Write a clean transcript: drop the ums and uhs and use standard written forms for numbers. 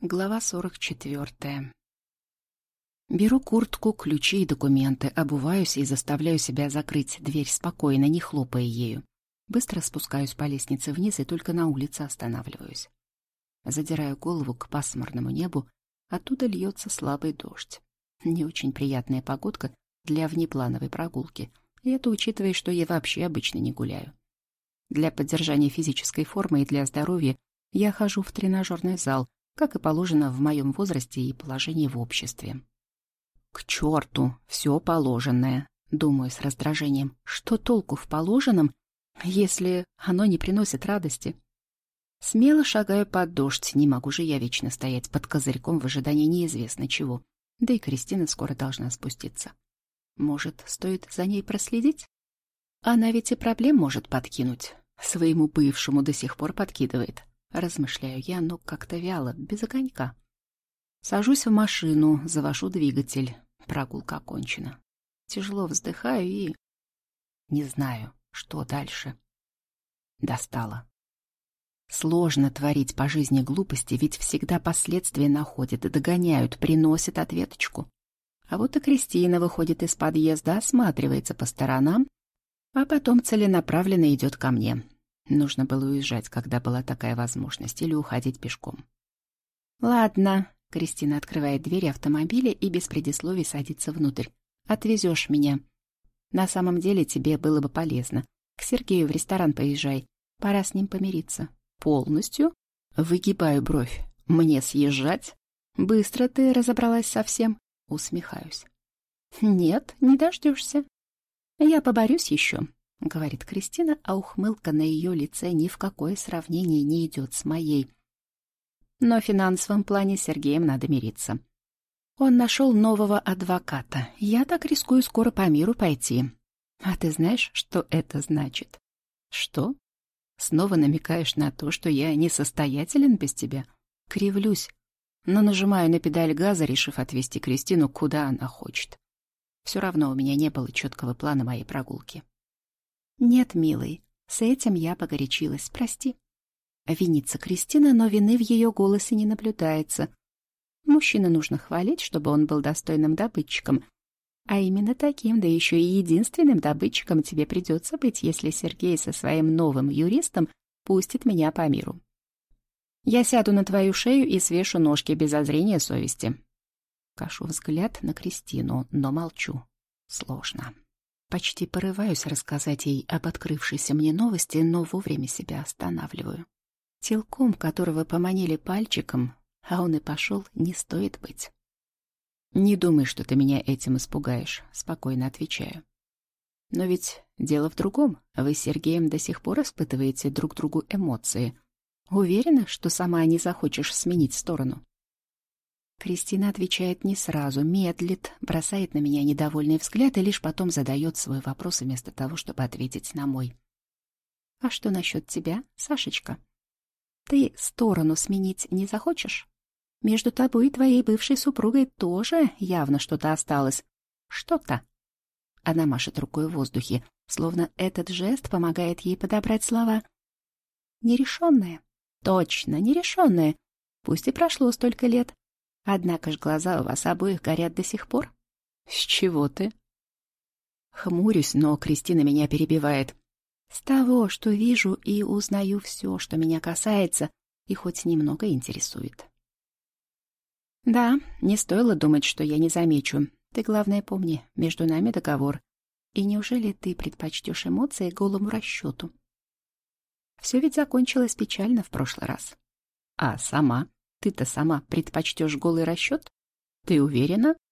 Глава 44. Беру куртку, ключи и документы, обуваюсь и заставляю себя закрыть дверь спокойно, не хлопая ею. Быстро спускаюсь по лестнице вниз и только на улице останавливаюсь. Задираю голову к пасмурному небу, оттуда льется слабый дождь. Не очень приятная погодка для внеплановой прогулки, и это учитывая, что я вообще обычно не гуляю. Для поддержания физической формы и для здоровья я хожу в тренажерный зал, как и положено в моем возрасте и положении в обществе. К черту все положенное, думаю с раздражением. Что толку в положенном, если оно не приносит радости? Смело шагаю под дождь, не могу же я вечно стоять под козырьком в ожидании неизвестно чего. Да и Кристина скоро должна спуститься. Может, стоит за ней проследить? Она ведь и проблем может подкинуть. Своему бывшему до сих пор подкидывает. Размышляю я, но как-то вяло, без огонька. Сажусь в машину, завожу двигатель. Прогулка окончена. Тяжело вздыхаю и... не знаю, что дальше. Достало. Сложно творить по жизни глупости, ведь всегда последствия находят, догоняют, приносят ответочку. А вот и Кристина выходит из подъезда, осматривается по сторонам, а потом целенаправленно идет ко мне. Нужно было уезжать, когда была такая возможность, или уходить пешком. «Ладно», — Кристина открывает двери автомобиля и без предисловий садится внутрь. «Отвезешь меня. На самом деле тебе было бы полезно. К Сергею в ресторан поезжай. Пора с ним помириться». «Полностью?» Выгибаю бровь. «Мне съезжать? Быстро ты разобралась со всем?» Усмехаюсь. «Нет, не дождешься. Я поборюсь еще», — говорит Кристина, а ухмылка на ее лице ни в какое сравнение не идет с моей. Но в финансовом плане с Сергеем надо мириться. Он нашел нового адвоката. Я так рискую скоро по миру пойти. А ты знаешь, что это значит? Что? Снова намекаешь на то, что я несостоятелен без тебя? Кривлюсь, но нажимаю на педаль газа, решив отвезти Кристину, куда она хочет. Все равно у меня не было четкого плана моей прогулки. «Нет, милый, с этим я погорячилась, прости». Винится Кристина, но вины в ее голосе не наблюдается. Мужчину нужно хвалить, чтобы он был достойным добытчиком. А именно таким, да еще и единственным добытчиком тебе придется быть, если Сергей со своим новым юристом пустит меня по миру. Я сяду на твою шею и свешу ножки без зазрения совести. Кашу взгляд на Кристину, но молчу. Сложно. Почти порываюсь рассказать ей об открывшейся мне новости, но вовремя себя останавливаю. Телком, которого поманили пальчиком, а он и пошел, не стоит быть. «Не думай, что ты меня этим испугаешь», — спокойно отвечаю. «Но ведь дело в другом. Вы с Сергеем до сих пор испытываете друг другу эмоции. Уверена, что сама не захочешь сменить сторону?» Кристина отвечает не сразу, медлит, бросает на меня недовольный взгляд и лишь потом задает свой вопрос вместо того, чтобы ответить на мой. «А что насчет тебя, Сашечка? Ты сторону сменить не захочешь? Между тобой и твоей бывшей супругой тоже явно что-то осталось. Что-то». Она машет рукой в воздухе, словно этот жест помогает ей подобрать слова. «Нерешенное. Точно, нерешенное. Пусть и прошло столько лет. Однако ж глаза у вас обоих горят до сих пор». «С чего ты?» Хмурюсь, но Кристина меня перебивает. «С того, что вижу и узнаю все, что меня касается и хоть немного интересует». «Да, не стоило думать, что я не замечу. Ты, главное, помни, между нами договор. И неужели ты предпочтешь эмоции голому расчету? Все ведь закончилось печально в прошлый раз. А сама? Ты-то сама предпочтешь голый расчет? Ты уверена?»